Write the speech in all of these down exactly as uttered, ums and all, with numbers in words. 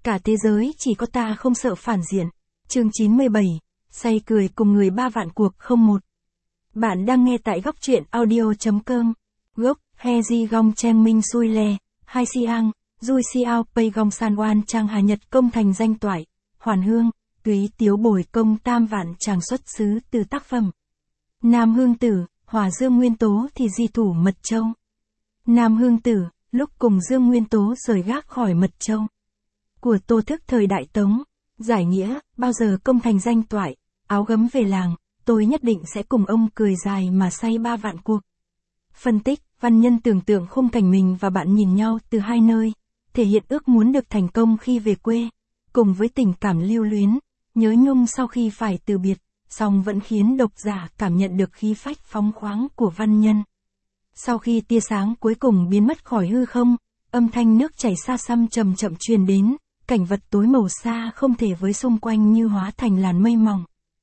Cả thế giới chỉ có ta không sợ phản diện. Chương chín mươi bảy, say cười cùng người ba vạn cuộc không một. Bạn đang nghe tại góc truyện audio.com. Gốc, he di gong chen minh xui le, hai siang, dui xiao pei gong san oan trang hà nhật công thành danh toại, hoàn hương, túy tiếu bồi công tam vạn tràng xuất xứ từ tác phẩm. Nam hương tử, hòa dương nguyên tố thì di thủ mật châu. Nam hương tử, lúc cùng dương nguyên tố rời gác khỏi mật châu. Của Tô Thức thời Đại Tống, giải nghĩa, bao giờ công thành danh toại, áo gấm về làng, tôi nhất định sẽ cùng ông cười dài mà say ba vạn cuộc. Phân tích, văn nhân tưởng tượng khung cảnh mình và bạn nhìn nhau từ hai nơi, thể hiện ước muốn được thành công khi về quê, cùng với tình cảm lưu luyến, nhớ nhung sau khi phải từ biệt, song vẫn khiến độc giả cảm nhận được khí phách phóng khoáng của văn nhân. Sau khi tia sáng cuối cùng biến mất khỏi hư không, âm thanh nước chảy xa xăm chậm chậm truyền đến, cảnh vật tối màu xa không thể với xung quanh như hóa thành làn mây mỏng.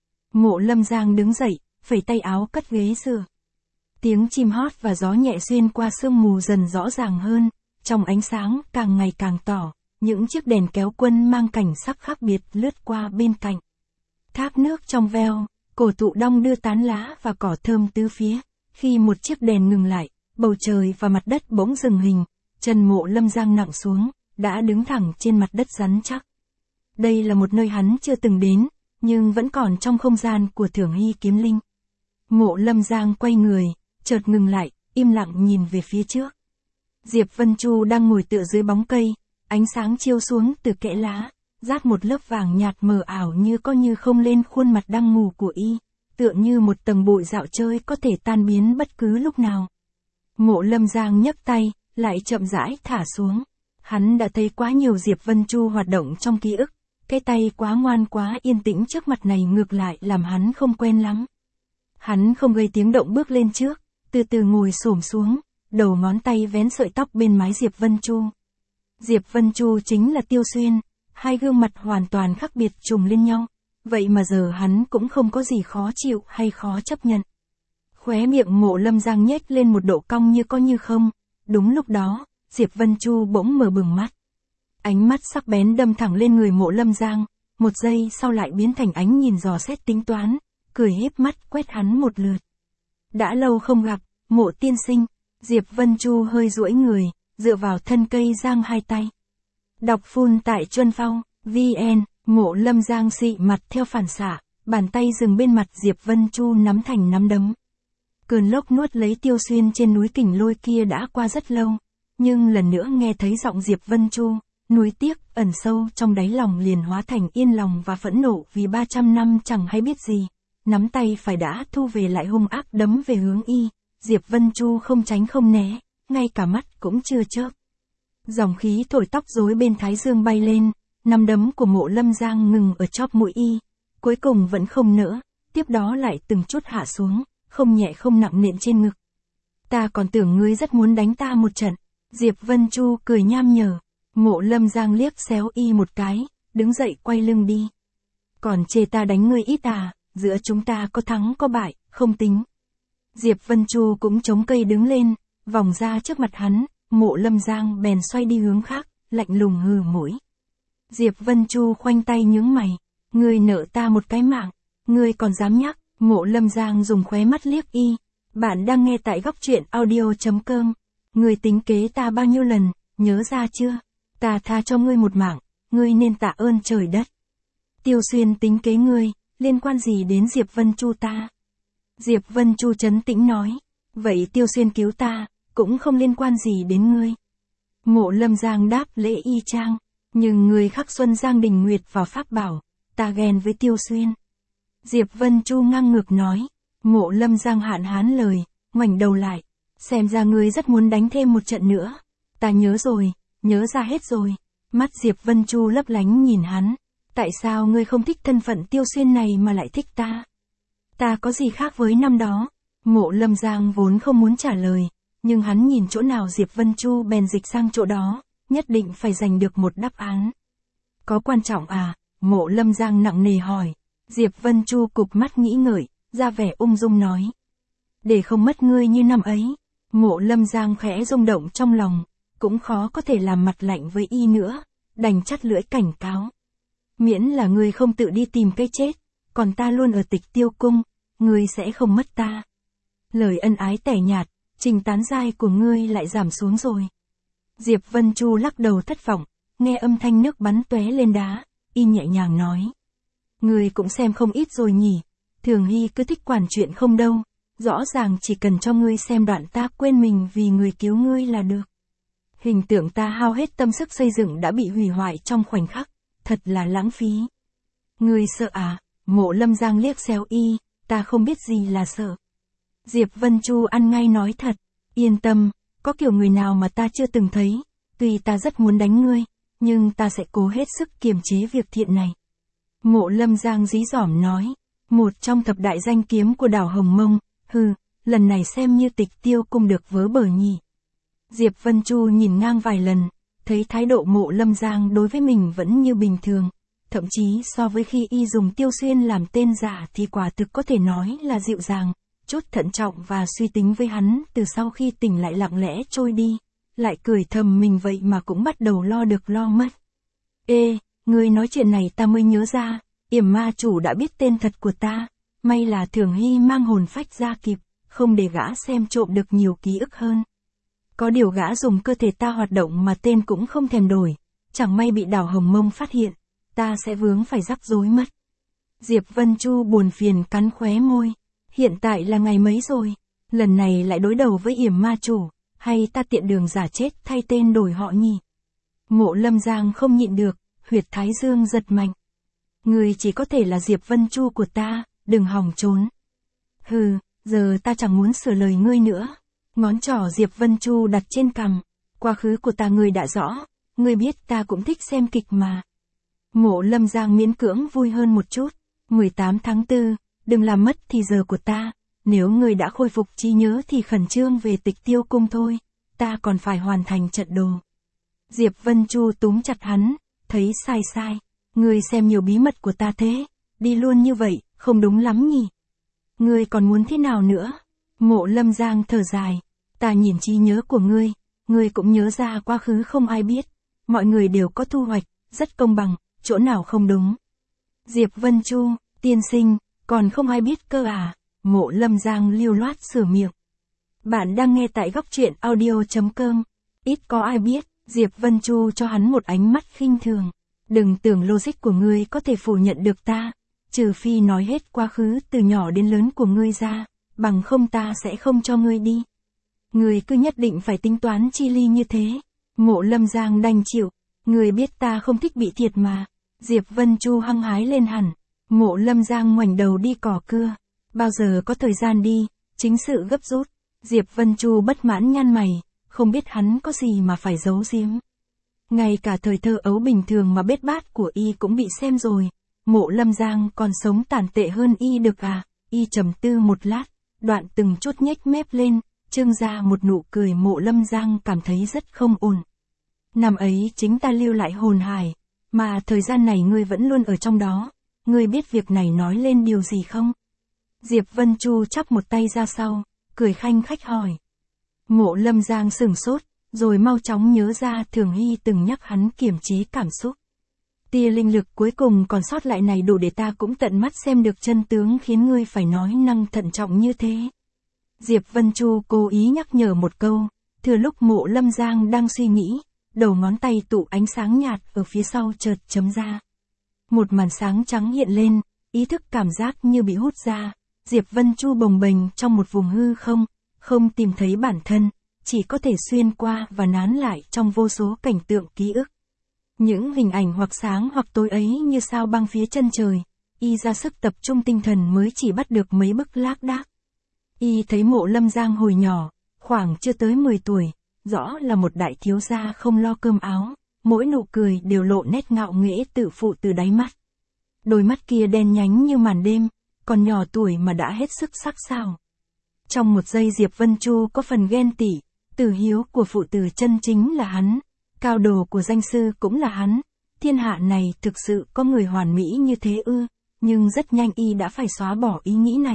Mộ Lâm Giang đứng dậy, phẩy tay áo cất ghế dựa. Tiếng chim hót và gió nhẹ xuyên qua sương mù dần rõ ràng hơn, trong ánh sáng càng ngày càng tỏ, những chiếc đèn kéo quân mang cảnh sắc khác biệt lướt qua bên cạnh. Thác nước trong veo, cổ thụ đong đưa tán lá và cỏ thơm tứ phía, khi một chiếc đèn ngừng lại, bầu trời và mặt đất bỗng dừng hình, chân Mộ Lâm Giang nặng xuống, đã đứng thẳng trên mặt đất rắn chắc. Đây là một nơi hắn chưa từng đến, nhưng vẫn còn trong không gian của Thưởng Hy Kiếm Linh. Mộ Lâm Giang quay người, chợt ngừng lại, im lặng nhìn về phía trước. Diệp Vân Chu đang ngồi tựa dưới bóng cây, ánh sáng chiếu xuống từ kẽ lá, rát một lớp vàng nhạt mờ ảo như có như không lên khuôn mặt đang ngủ của y, tựa như một tầng bụi dạo chơi có thể tan biến bất cứ lúc nào. Mộ Lâm Giang nhấc tay, lại chậm rãi thả xuống. Hắn đã thấy quá nhiều Diệp Vân Chu hoạt động trong ký ức, cái tay quá ngoan quá yên tĩnh trước mặt này ngược lại làm hắn không quen lắm. Hắn không gây tiếng động bước lên trước, từ từ ngồi xổm xuống, đầu ngón tay vén sợi tóc bên mái Diệp Vân Chu. Diệp Vân Chu chính là Tiêu Xuyên, hai gương mặt hoàn toàn khác biệt trùng lên nhau, vậy mà giờ hắn cũng không có gì khó chịu hay khó chấp nhận. Khóe miệng Mộ Lâm Giang nhếch lên một độ cong như có như không, đúng lúc đó, Diệp Vân Chu bỗng mở bừng mắt. Ánh mắt sắc bén đâm thẳng lên người Mộ Lâm Giang, một giây sau lại biến thành ánh nhìn dò xét tính toán, cười híp mắt quét hắn một lượt. Đã lâu không gặp, Mộ tiên sinh. Diệp Vân Chu hơi duỗi người, dựa vào thân cây giang hai tay. Đọc phun tại Chuân Phong, vn, Mộ Lâm Giang xị mặt theo phản xạ, bàn tay dừng bên mặt Diệp Vân Chu nắm thành nắm đấm. Cơn lốc nuốt lấy Tiêu Xuyên trên núi Kình Lôi kia đã qua rất lâu, nhưng lần nữa nghe thấy giọng Diệp Vân Chu, nuối tiếc ẩn sâu trong đáy lòng liền hóa thành yên lòng và phẫn nộ vì ba trăm năm chẳng hay biết gì, nắm tay phải đã thu về lại hung ác đấm về hướng y. Diệp Vân Chu không tránh không né, ngay cả mắt cũng chưa chớp. Dòng khí thổi tóc rối bên thái dương bay lên, nắm đấm của Mộ Lâm Giang ngừng ở chóp mũi y, cuối cùng vẫn không nỡ, tiếp đó lại từng chút hạ xuống, không nhẹ không nặng nện trên ngực. Ta còn tưởng ngươi rất muốn đánh ta một trận. Diệp Vân Chu cười nham nhở. Mộ Lâm Giang liếc xéo y một cái, đứng dậy quay lưng đi. Còn chê ta đánh ngươi ít à, giữa chúng ta có thắng có bại, không tính. Diệp Vân Chu cũng chống cây đứng lên, vòng ra trước mặt hắn, Mộ Lâm Giang bèn xoay đi hướng khác, lạnh lùng hừ mũi. Diệp Vân Chu khoanh tay nhướng mày, ngươi nợ ta một cái mạng, ngươi còn dám nhắc. Mộ Lâm Giang dùng khóe mắt liếc y, bạn đang nghe tại góc truyện audio.com. Ngươi tính kế ta bao nhiêu lần, nhớ ra chưa? Ta tha cho ngươi một mạng, ngươi nên tạ ơn trời đất. Tiêu Xuyên tính kế ngươi, liên quan gì đến Diệp Vân Chu ta? Diệp Vân Chu trấn tĩnh nói, vậy Tiêu Xuyên cứu ta, cũng không liên quan gì đến ngươi. Mộ Lâm Giang đáp lễ y chang, nhưng ngươi khắc Xuân Giang Đình Nguyệt vào pháp bảo, ta ghen với Tiêu Xuyên. Diệp Vân Chu ngang ngược nói. Mộ Lâm Giang hạn hán lời, ngoảnh đầu lại, xem ra ngươi rất muốn đánh thêm một trận nữa. Ta nhớ rồi, nhớ ra hết rồi. Mắt Diệp Vân Chu lấp lánh nhìn hắn, tại sao ngươi không thích thân phận Tiêu Xuyên này mà lại thích ta? Ta có gì khác với năm đó? Mộ Lâm Giang vốn không muốn trả lời, nhưng hắn nhìn chỗ nào Diệp Vân Chu bèn dịch sang chỗ đó, nhất định phải giành được một đáp án. Có quan trọng à? Mộ Lâm Giang nặng nề hỏi. Diệp Vân Chu cụp mắt nghĩ ngợi, ra vẻ ung dung nói. Để không mất ngươi như năm ấy. Mộ Lâm Giang khẽ rung động trong lòng, cũng khó có thể làm mặt lạnh với y nữa, đành chắt lưỡi cảnh cáo. Miễn là ngươi không tự đi tìm cái chết, còn ta luôn ở Tịch Tiêu Cung, ngươi sẽ không mất ta. Lời ân ái tẻ nhạt, trình tán giai của ngươi lại giảm xuống rồi. Diệp Vân Chu lắc đầu thất vọng, nghe âm thanh nước bắn tóe lên đá, y nhẹ nhàng nói. Ngươi cũng xem không ít rồi nhỉ, Thường Hy cứ thích quản chuyện không đâu, rõ ràng chỉ cần cho ngươi xem đoạn ta quên mình vì người cứu ngươi là được. Hình tượng ta hao hết tâm sức xây dựng đã bị hủy hoại trong khoảnh khắc, thật là lãng phí. Ngươi sợ à? Mộ Lâm Giang liếc xéo y, ta không biết gì là sợ. Diệp Vân Chu ăn ngay nói thật, yên tâm, có kiểu người nào mà ta chưa từng thấy, tuy ta rất muốn đánh ngươi, nhưng ta sẽ cố hết sức kiềm chế việc thiện này. Mộ Lâm Giang dí dỏm nói, một trong thập đại danh kiếm của đảo Hồng Mông, hừ, lần này xem như Tịch Tiêu Cung được vớ bờ nhỉ. Diệp Vân Chu nhìn ngang vài lần, thấy thái độ Mộ Lâm Giang đối với mình vẫn như bình thường, thậm chí so với khi y dùng Tiêu Xuyên làm tên giả thì quả thực có thể nói là dịu dàng, chút thận trọng và suy tính với hắn từ sau khi tỉnh lại lặng lẽ trôi đi, lại cười thầm mình vậy mà cũng bắt đầu lo được lo mất. Ê, ngươi nói chuyện này ta mới nhớ ra, Yểm Ma Chủ đã biết tên thật của ta, may là Thường Hy mang hồn phách ra kịp, không để gã xem trộm được nhiều ký ức hơn. Có điều gã dùng cơ thể ta hoạt động mà tên cũng không thèm đổi, chẳng may bị đảo Hồng Mông phát hiện, ta sẽ vướng phải rắc rối mất. Diệp Vân Chu buồn phiền cắn khóe môi, hiện tại là ngày mấy rồi, lần này lại đối đầu với Yểm Ma Chủ, hay ta tiện đường giả chết thay tên đổi họ nhỉ? Mộ Lâm Giang không nhịn được, huyệt thái dương giật mạnh. Người chỉ có thể là Diệp Vân Chu của ta, đừng hòng trốn. Hừ, giờ ta chẳng muốn sửa lời ngươi nữa. Ngón trỏ Diệp Vân Chu đặt trên cằm, quá khứ của ta ngươi đã rõ, ngươi biết ta cũng thích xem kịch mà. Mộ Lâm Giang miễn cưỡng vui hơn một chút, mười tám tháng tư, đừng làm mất thì giờ của ta, nếu ngươi đã khôi phục trí nhớ thì khẩn trương về Tịch Tiêu Cung thôi, ta còn phải hoàn thành trận đồ. Diệp Vân Chu túm chặt hắn, thấy sai sai, ngươi xem nhiều bí mật của ta thế, đi luôn như vậy, không đúng lắm nhỉ. Ngươi còn muốn thế nào nữa? Mộ Lâm Giang thở dài, ta nhìn trí nhớ của ngươi, ngươi cũng nhớ ra quá khứ không ai biết, mọi người đều có thu hoạch, rất công bằng, chỗ nào không đúng. Diệp Vân Chu, tiên sinh, còn không ai biết cơ à? Mộ Lâm Giang lưu loát sửa miệng. Bạn đang nghe tại góc truyện audio chấm com. Ít có ai biết, Diệp Vân Chu cho hắn một ánh mắt khinh thường. Đừng tưởng logic của ngươi có thể phủ nhận được ta, trừ phi nói hết quá khứ từ nhỏ đến lớn của ngươi ra, bằng không ta sẽ không cho ngươi đi. Ngươi cứ nhất định phải tính toán chi ly như thế. Mộ Lâm Giang đành chịu, ngươi biết ta không thích bị thiệt mà. Diệp Vân Chu hăng hái lên hẳn. Mộ Lâm Giang ngoảnh đầu đi cỏ cưa. Bao giờ có thời gian đi, chính sự gấp rút. Diệp Vân Chu bất mãn nhăn mày, không biết hắn có gì mà phải giấu giếm. Ngay cả thời thơ ấu bình thường mà bết bát của y cũng bị xem rồi. Mộ Lâm Giang còn sống tàn tệ hơn y được à? Y trầm tư một lát, đoạn từng chút nhếch mép lên, trương ra một nụ cười. Mộ Lâm Giang cảm thấy rất không ổn. Năm ấy chính ta lưu lại hồn hải, mà thời gian này ngươi vẫn luôn ở trong đó. Ngươi biết việc này nói lên điều gì không? Diệp Vân Chu chắp một tay ra sau, cười khanh khách hỏi. Mộ Lâm Giang sửng sốt, rồi mau chóng nhớ ra Thường Hy từng nhắc hắn kiềm chế cảm xúc. Tia linh lực cuối cùng còn sót lại này đủ để ta cũng tận mắt xem được chân tướng khiến ngươi phải nói năng thận trọng như thế. Diệp Vân Chu cố ý nhắc nhở một câu, thừa lúc Mộ Lâm Giang đang suy nghĩ, đầu ngón tay tụ ánh sáng nhạt ở phía sau chợt chấm ra. Một màn sáng trắng hiện lên, ý thức cảm giác như bị hút ra, Diệp Vân Chu bồng bềnh trong một vùng hư không, không tìm thấy bản thân, chỉ có thể xuyên qua và nán lại trong vô số cảnh tượng ký ức. Những hình ảnh hoặc sáng hoặc tối ấy như sao băng phía chân trời, y ra sức tập trung tinh thần mới chỉ bắt được mấy bức lác đác. Y thấy Mộ Lâm Giang hồi nhỏ, khoảng chưa tới mười tuổi, rõ là một đại thiếu gia không lo cơm áo, mỗi nụ cười đều lộ nét ngạo nghễ tự phụ từ đáy mắt. Đôi mắt kia đen nhánh như màn đêm, còn nhỏ tuổi mà đã hết sức sắc sảo. Trong một giây Diệp Vân Chu có phần ghen tị, tử hiếu của phụ tử chân chính là hắn, cao đồ của danh sư cũng là hắn, thiên hạ này thực sự có người hoàn mỹ như thế ư? Nhưng rất nhanh y đã phải xóa bỏ ý nghĩ này.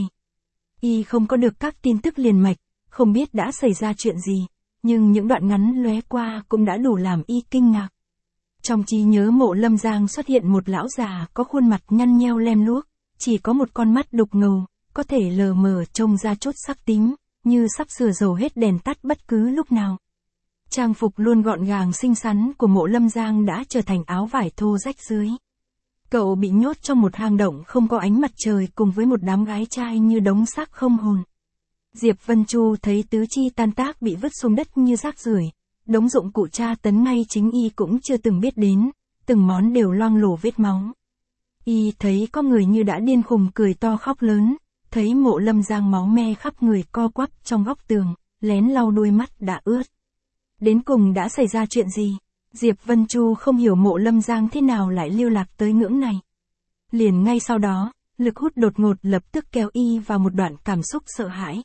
Y không có được các tin tức liền mạch, không biết đã xảy ra chuyện gì, nhưng những đoạn ngắn lóe qua cũng đã đủ làm y kinh ngạc. Trong trí nhớ Mộ Lâm Giang xuất hiện một lão già có khuôn mặt nhăn nheo lem luốc, chỉ có một con mắt đục ngầu, có thể lờ mờ trông ra chút sắc tím, như sắp sửa dầu hết đèn tắt bất cứ lúc nào. Trang phục luôn gọn gàng xinh xắn của Mộ Lâm Giang đã trở thành áo vải thô rách rưới. Cậu bị nhốt trong một hang động không có ánh mặt trời cùng với một đám gái trai như đống xác không hồn. Diệp Vân Chu thấy tứ chi tan tác bị vứt xuống đất như rác rưởi, đống dụng cụ tra tấn ngay chính y cũng chưa từng biết đến, từng món đều loang lổ vết máu. Y thấy có người như đã điên khùng cười to khóc lớn, thấy Mộ Lâm Giang máu me khắp người co quắp trong góc tường, lén lau đôi mắt đã ướt. Đến cùng đã xảy ra chuyện gì? Diệp Vân Chu không hiểu Mộ Lâm Giang thế nào lại lưu lạc tới ngưỡng này. Liền ngay sau đó, lực hút đột ngột lập tức kéo y vào một đoạn cảm xúc sợ hãi.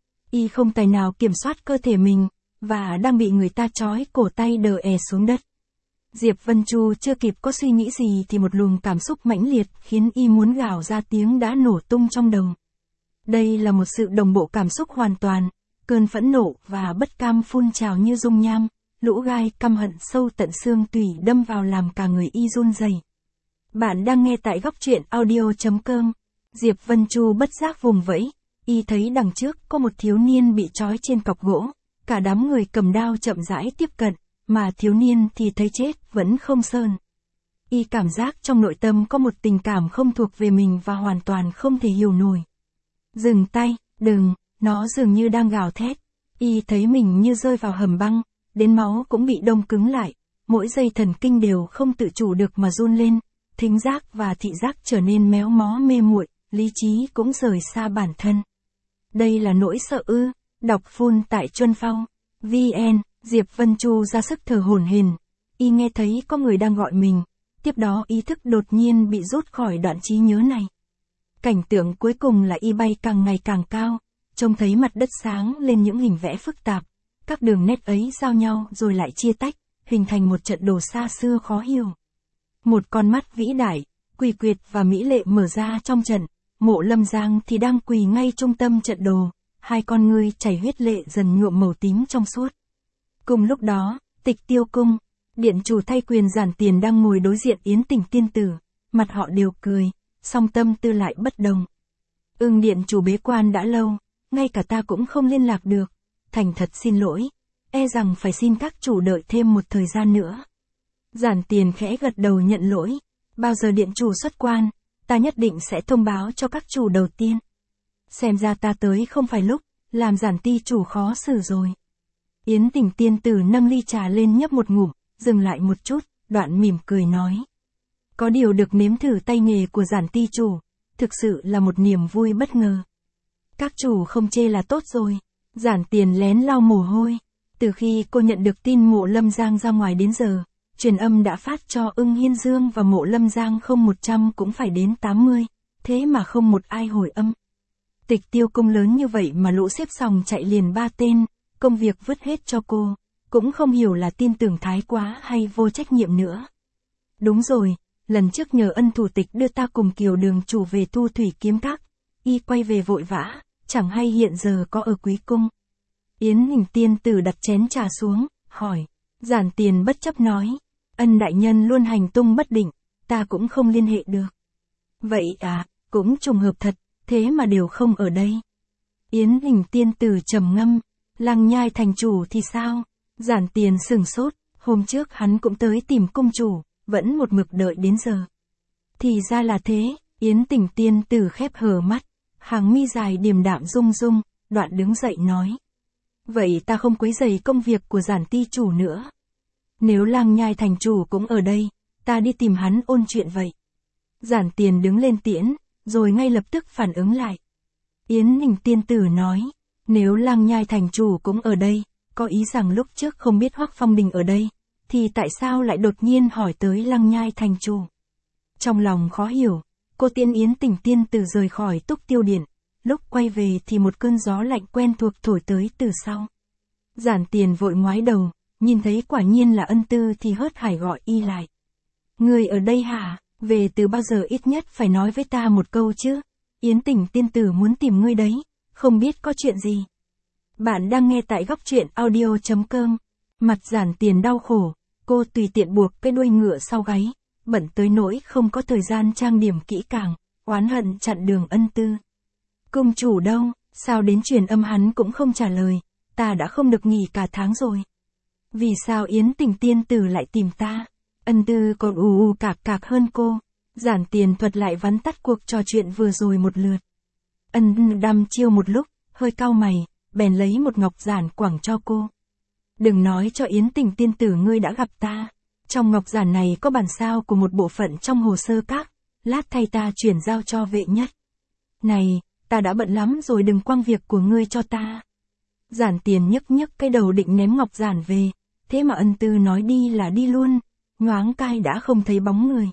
Y không tài nào kiểm soát cơ thể mình, và đang bị người ta trói cổ tay đờ è xuống đất. Diệp Vân Chu chưa kịp có suy nghĩ gì thì một luồng cảm xúc mãnh liệt khiến y muốn gào ra tiếng đã nổ tung trong đầu. Đây là một sự đồng bộ cảm xúc hoàn toàn, cơn phẫn nộ và bất cam phun trào như dung nham, lũ gai căm hận sâu tận xương tủy đâm vào làm cả người y run rẩy. Bạn đang nghe tại góc truyện audio chấm com. Diệp Vân Chu bất giác vùng vẫy, y thấy đằng trước có một thiếu niên bị trói trên cọc gỗ, cả đám người cầm đao chậm rãi tiếp cận, mà thiếu niên thì thấy chết vẫn không sơn. Y cảm giác trong nội tâm có một tình cảm không thuộc về mình và hoàn toàn không thể hiểu nổi. Dừng tay, đừng, nó dường như đang gào thét. Y thấy mình như rơi vào hầm băng, đến máu cũng bị đông cứng lại, mỗi dây thần kinh đều không tự chủ được mà run lên, thính giác và thị giác trở nên méo mó mê muội, lý trí cũng rời xa bản thân. Đây là nỗi sợ ư? Đọc full tại Chuân Phong. vn, Diệp Vân Chu ra sức thở hổn hển. Y nghe thấy có người đang gọi mình, tiếp đó ý thức đột nhiên bị rút khỏi đoạn trí nhớ này. Cảnh tượng cuối cùng là y bay càng ngày càng cao, trông thấy mặt đất sáng lên những hình vẽ phức tạp, các đường nét ấy giao nhau rồi lại chia tách, hình thành một trận đồ xa xưa khó hiểu. Một con mắt vĩ đại, quỷ quyệt và mỹ lệ mở ra trong trận, Mộ Lâm Giang thì đang quỳ ngay trung tâm trận đồ, hai con ngươi chảy huyết lệ dần nhuộm màu tím trong suốt. Cùng lúc đó, Tịch Tiêu Cung, điện chủ thay quyền giản tiền đang ngồi đối diện Yến Tình tiên tử, mặt họ đều cười, song tâm tư lại bất đồng. Ưng điện chủ bế quan đã lâu, ngay cả ta cũng không liên lạc được, thành thật xin lỗi, e rằng phải xin các chủ đợi thêm một thời gian nữa. Giản tiền khẽ gật đầu nhận lỗi, bao giờ điện chủ xuất quan, ta nhất định sẽ thông báo cho các chủ đầu tiên. Xem ra ta tới không phải lúc, làm Giản ty chủ khó xử rồi. Yến Tình tiên tử nâng ly trà lên nhấp một ngụm, dừng lại một chút, đoạn mỉm cười nói. Có điều được nếm thử tay nghề của Giản ty chủ, thực sự là một niềm vui bất ngờ. Các chủ không chê là tốt rồi. Giản tiền lén lau mồ hôi. Từ khi cô nhận được tin Mộ Lâm Giang ra ngoài đến giờ, truyền âm đã phát cho Ưng Hiên Dương và Mộ Lâm Giang không một trăm cũng phải đến tám mươi, thế mà không một ai hồi âm. Tịch Tiêu Cung lớn như vậy mà lũ xếp sòng chạy liền ba tên, công việc vứt hết cho cô, cũng không hiểu là tin tưởng thái quá hay vô trách nhiệm nữa. Đúng rồi, lần trước nhờ ân thủ tịch đưa ta cùng Kiều đường chủ về Thu Thủy Kiếm Các, y quay về vội vã, chẳng hay hiện giờ có ở Quý Cung. Yến Hình tiên tử đặt chén trà xuống, hỏi. Giản tiền bất chấp nói, ân đại nhân luôn hành tung bất định, ta cũng không liên hệ được. Vậy à, cũng trùng hợp thật, thế mà đều không ở đây. Yến Hình tiên tử trầm ngâm, Lăng Nhai thành chủ thì sao? Giản tiền sửng sốt, hôm trước hắn cũng tới tìm cung chủ, vẫn một mực đợi đến giờ. Thì ra là thế, Yến Tình tiên tử khép hờ mắt, hàng mi dài điềm đạm rung rung, đoạn đứng dậy nói. Vậy ta không quấy rầy công việc của Giản ty chủ nữa. Nếu Lăng Nhai thành chủ cũng ở đây, ta đi tìm hắn ôn chuyện vậy. Giản tiền đứng lên tiễn, rồi ngay lập tức phản ứng lại. Yến Hình tiên tử nói, nếu Lăng Nhai thành chủ cũng ở đây, có ý rằng lúc trước không biết Hoắc Phong Đình ở đây, thì tại sao lại đột nhiên hỏi tới Lăng Nhai thành chủ? Trong lòng khó hiểu, cô tiễn Yến Tình tiên tử rời khỏi Túc Tiêu Điện, lúc quay về thì một cơn gió lạnh quen thuộc thổi tới từ sau. Giản tiền vội ngoái đầu, nhìn thấy quả nhiên là Ân Tư thì hớt hải gọi y lại. Người ở đây hả? Về từ bao giờ ít nhất phải nói với ta một câu chứ? Yến Tình tiên tử muốn tìm ngươi đấy, không biết có chuyện gì. Bạn đang nghe tại góc truyện audio chấm com. Mặt Giản tiền đau khổ, cô tùy tiện buộc cái đuôi ngựa sau gáy, bận tới nỗi không có thời gian trang điểm kỹ càng, oán hận chặn đường Ân Tư. Cung chủ đâu, sao đến truyền âm hắn cũng không trả lời, ta đã không được nghỉ cả tháng rồi. Vì sao Yến Tình tiên tử lại tìm ta? Ân Tư còn ù ù cạc cạc hơn cô. Giản Tiền thuật lại vắn tắt cuộc trò chuyện vừa rồi một lượt. Ân đăm chiêu một lúc, hơi cau mày, bèn lấy một ngọc giản quẳng cho cô. Đừng nói cho Yến Tình tiên tử ngươi đã gặp ta. Trong ngọc giản này có bản sao của một bộ phận trong hồ sơ các, lát thay ta chuyển giao cho vệ nhất. Này, ta đã bận lắm rồi, đừng quăng việc của ngươi cho ta. Giản Tiền nhấc nhấc cái đầu định ném ngọc giản về, thế mà Ân Tư nói đi là đi luôn, nhoáng cai đã không thấy bóng người.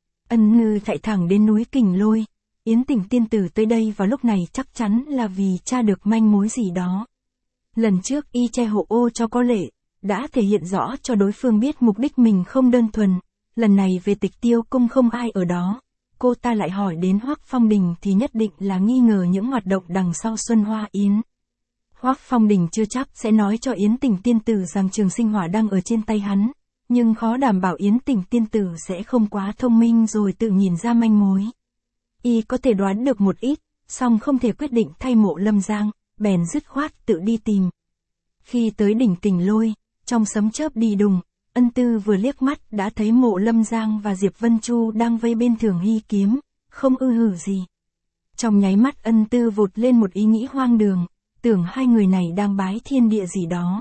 Ân Ngư chạy thẳng đến núi Kình Lôi, Yến Tình tiên tử tới đây vào lúc này chắc chắn là vì tra được manh mối gì đó. Lần trước y che hộ ô cho có lệ, đã thể hiện rõ cho đối phương biết mục đích mình không đơn thuần, lần này về Tịch Tiêu cung không ai ở đó, cô ta lại hỏi đến Hoắc Phong Đình thì nhất định là nghi ngờ những hoạt động đằng sau Xuân Hoa Yến. Hoắc Phong Đình chưa chắc sẽ nói cho Yến Tình tiên tử rằng Trường Sinh Hỏa đang ở trên tay hắn, nhưng khó đảm bảo Yến Tình tiên tử sẽ không quá thông minh rồi tự nhìn ra manh mối. Y có thể đoán được một ít, song không thể quyết định thay Mộ Lâm Giang, bèn dứt khoát tự đi tìm. Khi tới đỉnh Kình Lôi, trong sấm chớp đi đùng, Ân Tư vừa liếc mắt đã thấy Mộ Lâm Giang và Diệp Vân Chu đang vây bên Thường Hy kiếm, không ư hử gì. Trong nháy mắt Ân Tư vụt lên một ý nghĩ hoang đường, tưởng hai người này đang bái thiên địa gì đó.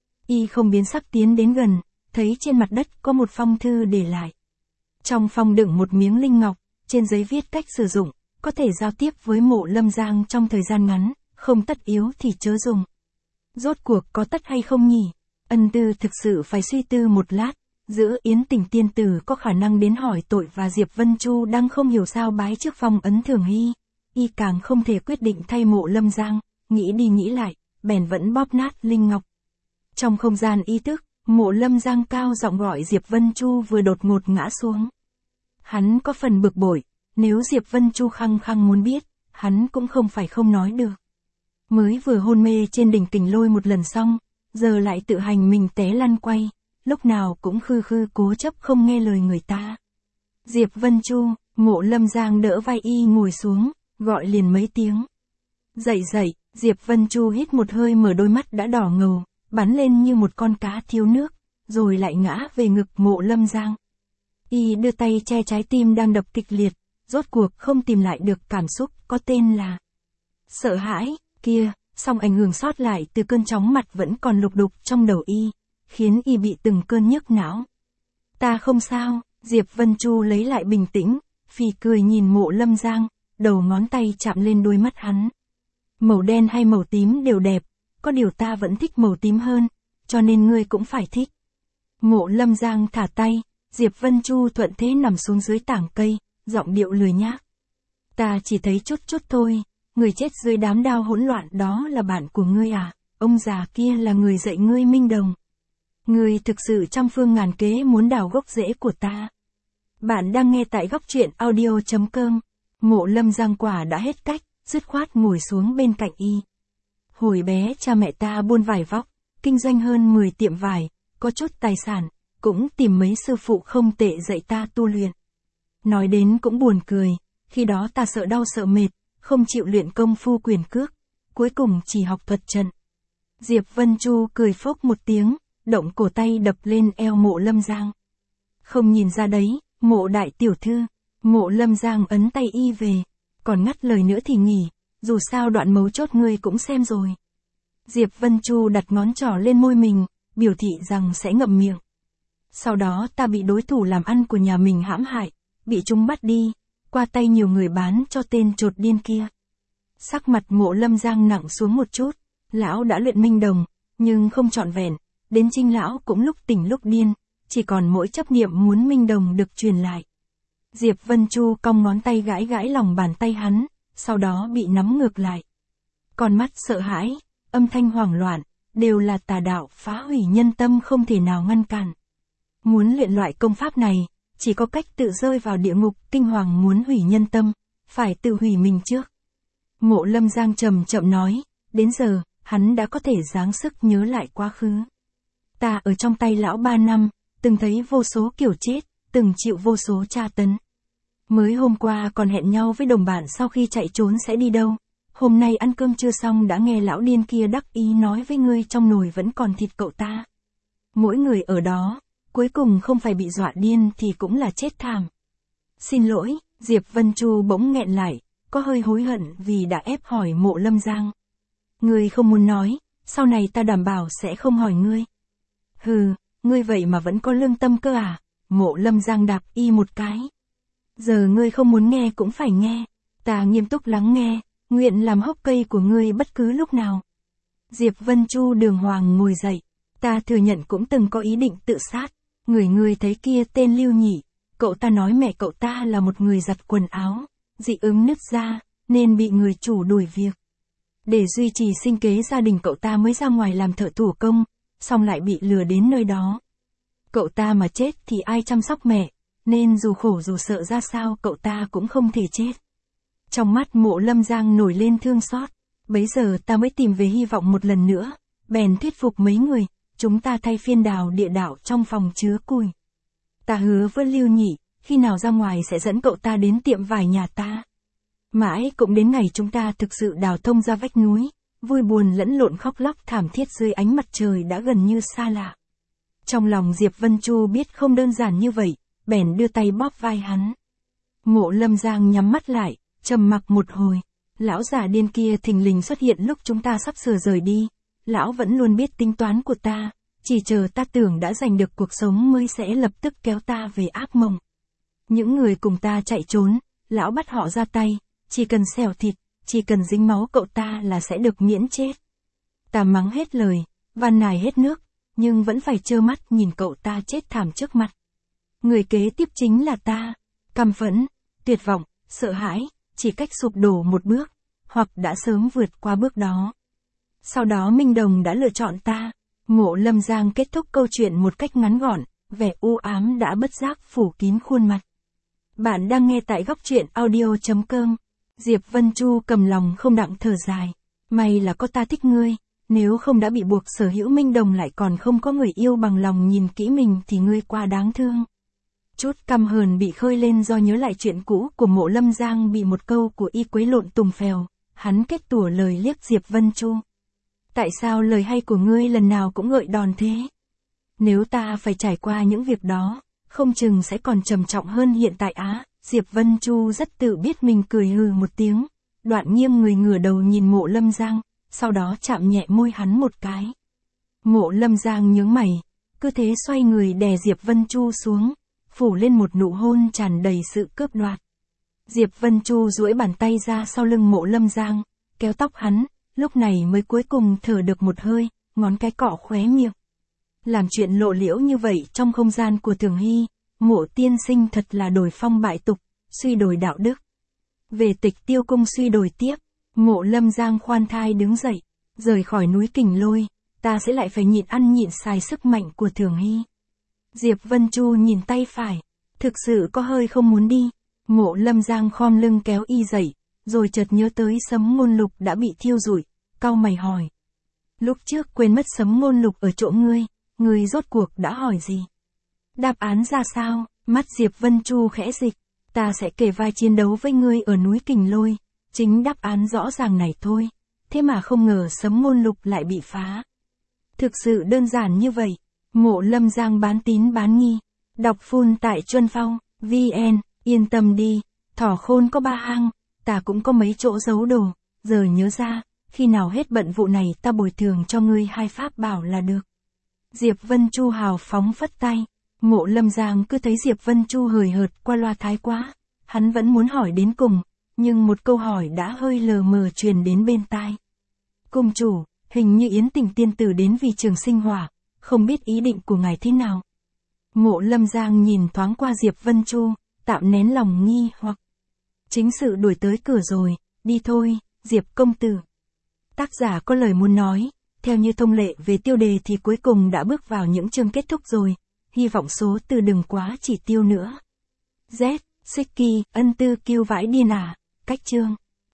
Y không biến sắc tiến đến gần, thấy trên mặt đất có một phong thư để lại. Trong phong đựng một miếng linh ngọc, trên giấy viết cách sử dụng, có thể giao tiếp với Mộ Lâm Giang trong thời gian ngắn, không tất yếu thì chớ dùng. Rốt cuộc có tất hay không nhỉ? Ân Tư thực sự phải suy tư một lát, giữa Yến Tình tiên tử có khả năng đến hỏi tội và Diệp Vân Chu đang không hiểu sao bái trước phong ấn Thường Hy, y càng không thể quyết định thay Mộ Lâm Giang, nghĩ đi nghĩ lại, bèn vẫn bóp nát linh ngọc. Trong không gian ý thức, Mộ Lâm Giang cao giọng gọi Diệp Vân Chu vừa đột ngột ngã xuống. Hắn có phần bực bội, nếu Diệp Vân Chu khăng khăng muốn biết, hắn cũng không phải không nói được. Mới vừa hôn mê trên đỉnh Kình Lôi một lần xong, giờ lại tự hành mình té lăn quay, lúc nào cũng khư khư cố chấp không nghe lời người ta. Diệp Vân Chu, Mộ Lâm Giang đỡ vai y ngồi xuống, gọi liền mấy tiếng. Dậy dậy, Diệp Vân Chu hít một hơi mở đôi mắt đã đỏ ngầu, bắn lên như một con cá thiếu nước, rồi lại ngã về ngực Mộ Lâm Giang. Y đưa tay che trái tim đang đập kịch liệt, rốt cuộc không tìm lại được cảm xúc có tên là sợ hãi, kia, song ảnh hưởng sót lại từ cơn chóng mặt vẫn còn lục đục trong đầu y, khiến y bị từng cơn nhức não. Ta không sao, Diệp Vân Chu lấy lại bình tĩnh, phì cười nhìn Mộ Lâm Giang, đầu ngón tay chạm lên đôi mắt hắn. Màu đen hay màu tím đều đẹp, có điều ta vẫn thích màu tím hơn, cho nên ngươi cũng phải thích. Mộ Lâm Giang thả tay, Diệp Vân Chu thuận thế nằm xuống dưới tảng cây, giọng điệu lười nhác. Ta chỉ thấy chút chút thôi, người chết dưới đám đao hỗn loạn đó là bạn của ngươi à, ông già kia là người dạy ngươi minh đồng. Ngươi thực sự trăm phương ngàn kế muốn đào gốc rễ của ta. Bạn đang nghe tại góc truyện audio chấm com. Mộ Lâm Giang quả đã hết cách, dứt khoát ngồi xuống bên cạnh y. Hồi bé cha mẹ ta buôn vải vóc, kinh doanh hơn mười tiệm vải, có chút tài sản, cũng tìm mấy sư phụ không tệ dạy ta tu luyện. Nói đến cũng buồn cười, khi đó ta sợ đau sợ mệt, không chịu luyện công phu quyền cước, cuối cùng chỉ học thuật trận. Diệp Vân Chu cười phốc một tiếng, động cổ tay đập lên eo Mộ Lâm Giang. Không nhìn ra đấy, Mộ đại tiểu thư. Mộ Lâm Giang ấn tay y về, còn ngắt lời nữa thì nghỉ, dù sao đoạn mấu chốt ngươi cũng xem rồi. Diệp Vân Chu đặt ngón trỏ lên môi mình, biểu thị rằng sẽ ngậm miệng. Sau đó ta bị đối thủ làm ăn của nhà mình hãm hại, bị chúng bắt đi, qua tay nhiều người bán cho tên trột điên kia. Sắc mặt Mộ Lâm Giang nặng xuống một chút, lão đã luyện minh đồng, nhưng không trọn vẹn, đến Trinh lão cũng lúc tỉnh lúc điên, chỉ còn mỗi chấp niệm muốn minh đồng được truyền lại. Diệp Vân Chu cong ngón tay gãi gãi lòng bàn tay hắn, sau đó bị nắm ngược lại. Con mắt sợ hãi, âm thanh hoảng loạn, đều là tà đạo phá hủy nhân tâm không thể nào ngăn cản. Muốn luyện loại công pháp này, chỉ có cách tự rơi vào địa ngục. Kinh hoàng muốn hủy nhân tâm, phải tự hủy mình trước. Mộ Lâm Giang chậm chậm nói, đến giờ, hắn đã có thể giáng sức nhớ lại quá khứ. Ta ở trong tay lão ba năm, từng thấy vô số kiểu chết, từng chịu vô số tra tấn. Mới hôm qua còn hẹn nhau với đồng bạn sau khi chạy trốn sẽ đi đâu. Hôm nay ăn cơm chưa xong đã nghe lão điên kia đắc ý nói với ngươi trong nồi vẫn còn thịt cậu ta. Mỗi người ở đó, cuối cùng không phải bị dọa điên thì cũng là chết thảm. Xin lỗi, Diệp Vân Chu bỗng nghẹn lại, có hơi hối hận vì đã ép hỏi Mộ Lâm Giang. Ngươi không muốn nói, sau này ta đảm bảo sẽ không hỏi ngươi. Hừ, ngươi vậy mà vẫn có lương tâm cơ à? Mộ Lâm Giang đạp y một cái. Giờ ngươi không muốn nghe cũng phải nghe, ta nghiêm túc lắng nghe, nguyện làm hốc cây của ngươi bất cứ lúc nào. Diệp Vân Chu đường hoàng ngồi dậy, ta thừa nhận cũng từng có ý định tự sát. Người ngươi thấy kia tên Lưu Nhị, cậu ta nói mẹ cậu ta là một người giặt quần áo, dị ứng nứt da, nên bị người chủ đuổi việc. Để duy trì sinh kế gia đình cậu ta mới ra ngoài làm thợ thủ công, xong lại bị lừa đến nơi đó. Cậu ta mà chết thì ai chăm sóc mẹ, nên dù khổ dù sợ ra sao cậu ta cũng không thể chết. Trong mắt Mộ Lâm Giang nổi lên thương xót, bấy giờ ta mới tìm về hy vọng một lần nữa, bèn thuyết phục mấy người, chúng ta thay phiên đào địa đạo trong phòng chứa củi. Ta hứa với Lưu Nhị, khi nào ra ngoài sẽ dẫn cậu ta đến tiệm vải nhà ta. Mãi cũng đến ngày chúng ta thực sự đào thông ra vách núi, vui buồn lẫn lộn khóc lóc thảm thiết dưới ánh mặt trời đã gần như xa lạ. Trong lòng Diệp Vân Chu biết không đơn giản như vậy, bèn đưa tay bóp vai hắn. Mộ Lâm Giang nhắm mắt lại, trầm mặc một hồi. Lão già điên kia thình lình xuất hiện lúc chúng ta sắp sửa rời đi. Lão vẫn luôn biết tính toán của ta, chỉ chờ ta tưởng đã giành được cuộc sống mới sẽ lập tức kéo ta về ác mộng. Những người cùng ta chạy trốn, lão bắt họ ra tay, chỉ cần xẻo thịt, chỉ cần dính máu cậu ta là sẽ được miễn chết. Ta mắng hết lời, van nài hết nước, nhưng vẫn phải trơ mắt nhìn cậu ta chết thảm trước mặt. Người kế tiếp chính là ta, căm phẫn, tuyệt vọng, sợ hãi, chỉ cách sụp đổ một bước, hoặc đã sớm vượt qua bước đó. Sau đó Minh Đồng đã lựa chọn ta. Mộ Lâm Giang kết thúc câu chuyện một cách ngắn gọn, vẻ u ám đã bất giác phủ kín khuôn mặt. Bạn đang nghe tại góc truyện audio chấm com. Diệp Vân Chu cầm lòng không đặng thở dài. May là có ta thích ngươi, nếu không đã bị buộc sở hữu Minh Đồng lại còn không có người yêu bằng lòng nhìn kỹ mình thì ngươi quá đáng thương. Chút căm hờn bị khơi lên do nhớ lại chuyện cũ của Mộ Lâm Giang bị một câu của y quấy lộn tùng phèo, hắn kết tủa lời liếc Diệp Vân Chu. Tại sao lời hay của ngươi lần nào cũng gợi đòn thế? Nếu ta phải trải qua những việc đó, không chừng sẽ còn trầm trọng hơn hiện tại á. Diệp Vân Chu rất tự biết mình cười hừ một tiếng, Đoạn Nghiêm người ngửa đầu nhìn Mộ Lâm Giang, sau đó chạm nhẹ môi hắn một cái. Mộ Lâm Giang nhướng mày, cứ thế xoay người đè Diệp Vân Chu xuống, phủ lên một nụ hôn tràn đầy sự cướp đoạt. Diệp Vân Chu duỗi bàn tay ra sau lưng Mộ Lâm Giang, kéo tóc hắn, lúc này mới cuối cùng thở được một hơi, ngón cái cọ khóe miệng. Làm chuyện lộ liễu như vậy trong không gian của Thường Hy, Mộ tiên sinh thật là đổi phong bại tục, suy đồi đạo đức. Về Tịch Tiêu cung suy đồi tiếp, Mộ Lâm Giang khoan thai đứng dậy, rời khỏi núi Kình Lôi, ta sẽ lại phải nhịn ăn nhịn xài sức mạnh của Thường Hy. Diệp Vân Chu nhìn tay phải, thực sự có hơi không muốn đi. Mộ Lâm Giang khom lưng kéo y dậy, rồi chợt nhớ tới Sấm Ngôn Lục đã bị thiêu rụi, cau mày hỏi. Lúc trước quên mất Sấm Ngôn Lục ở chỗ ngươi, ngươi rốt cuộc đã hỏi gì? Đáp án ra sao? Mắt Diệp Vân Chu khẽ dịch, ta sẽ kể vai chiến đấu với ngươi ở núi Kình Lôi, chính đáp án rõ ràng này thôi, thế mà không ngờ Sấm Ngôn Lục lại bị phá. Thực sự đơn giản như vậy. Mộ Lâm Giang bán tín bán nghi, đọc full tại Chuân Phong, vn, yên tâm đi, thỏ khôn có ba hang, ta cũng có mấy chỗ giấu đồ, giờ nhớ ra, khi nào hết bận vụ này ta bồi thường cho ngươi hai pháp bảo là được. Diệp Vân Chu hào phóng phất tay, Mộ Lâm Giang cứ thấy Diệp Vân Chu hời hợt qua loa thái quá, hắn vẫn muốn hỏi đến cùng, nhưng một câu hỏi đã hơi lờ mờ truyền đến bên tai. Cung chủ, hình như Yến Tình tiên tử đến vì Trường Sinh Hỏa, không biết ý định của ngài thế nào. Mộ Lâm Giang nhìn thoáng qua Diệp Vân Chu, tạm nén lòng nghi hoặc. Chính sự đuổi tới cửa rồi, đi thôi, Diệp công tử. Tác giả có lời muốn nói, theo như thông lệ về tiêu đề thì cuối cùng đã bước vào những chương kết thúc rồi, hy vọng số từ đừng quá chỉ tiêu nữa. Z, Siki, ân tư kiêu vãi điên à, cách chương.